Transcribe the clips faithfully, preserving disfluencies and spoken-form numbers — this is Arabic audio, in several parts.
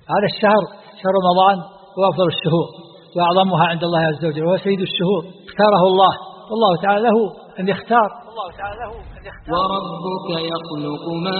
هذا الشهر شهر رمضان هو أفضل الشهور وأعظمها عند الله عز وجل وهو سيد الشهور، اختاره الله، والله تعالى له أن يختار. الله تعالى له أن يختار. وربك يخلق ما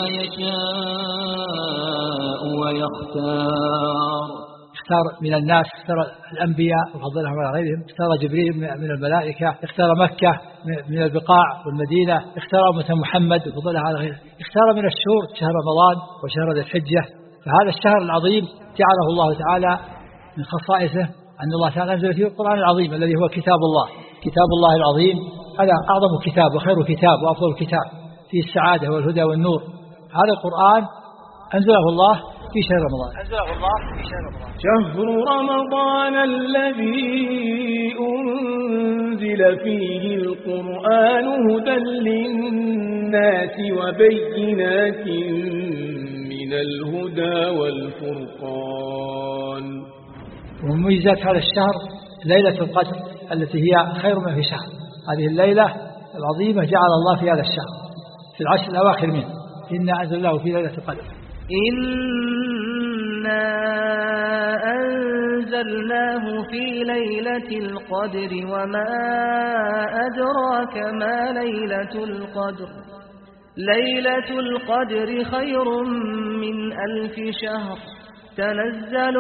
يشاء ويختار. اختار من الناس، اختار الأنبياء وفضلهم على غيرهم، اختار جبريل من الملائكة، اختار مكة من البقاع والمدينة، اختار أمة محمد وفضلها على غيرهم، اختار من الشهور شهر رمضان وشهر ذي الحجة. فهذا الشهر العظيم جعله الله تعالى من خصائصه أن الله تعالى أنزل فيه القرآن العظيم الذي هو كتاب الله، كتاب الله العظيم. هذا أعظم كتاب وخير كتاب وأفضل كتاب فيه السعادة والهدى والنور. هذا القرآن أنزله الله في شهر رمضان، أنزله الله في شهر رمضان. شهر رمضان الذي أنزل فيه القرآن هدى للناس وبينات من الهدى والفرقان. ومن مميزات هذا الشهر ليلة القدر التي هي خير ما في شهر. هذه الليلة العظيمة جعل الله في هذا الشهر في العشر الأواخر منه، إنا أنزلناه في ليلة القدر. إنا أنزلناه في ليلة القدر وما أدراك ما ليلة القدر ليلة القدر خير من ألف شهر تنزل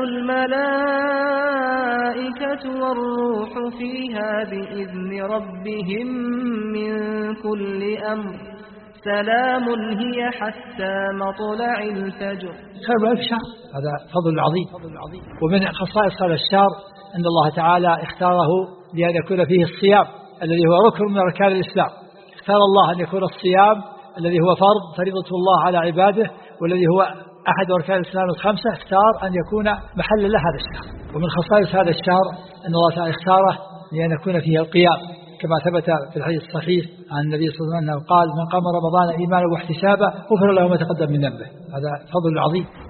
الملائكة والروح فيها بإذن ربهم من كل أمر سلام هي حتى مطلع الفجر. خير من ألف شهر، هذا فضل عظيم. ومن خصائص هذا الشهر أن الله تعالى اختاره لأن يكون فيه الصيام الذي هو ركن من أركان الإسلام. اختار الله أن يكون الصيام الذي هو فرض فريضة الله على عباده والذي هو أحد أركان الإسلام الخمسة، اختار أن يكون محل له هذا الشهر. ومن خصائص هذا الشهر أن الله تعالى اختاره لأن يكون فيه القيام كما ثبت في الحديث الصحيح عن النبي صلى الله عليه وسلم قال: من قام رمضان إيمانا واحتسابا غفر له ما تقدم من ذنبه. هذا فضل عظيم.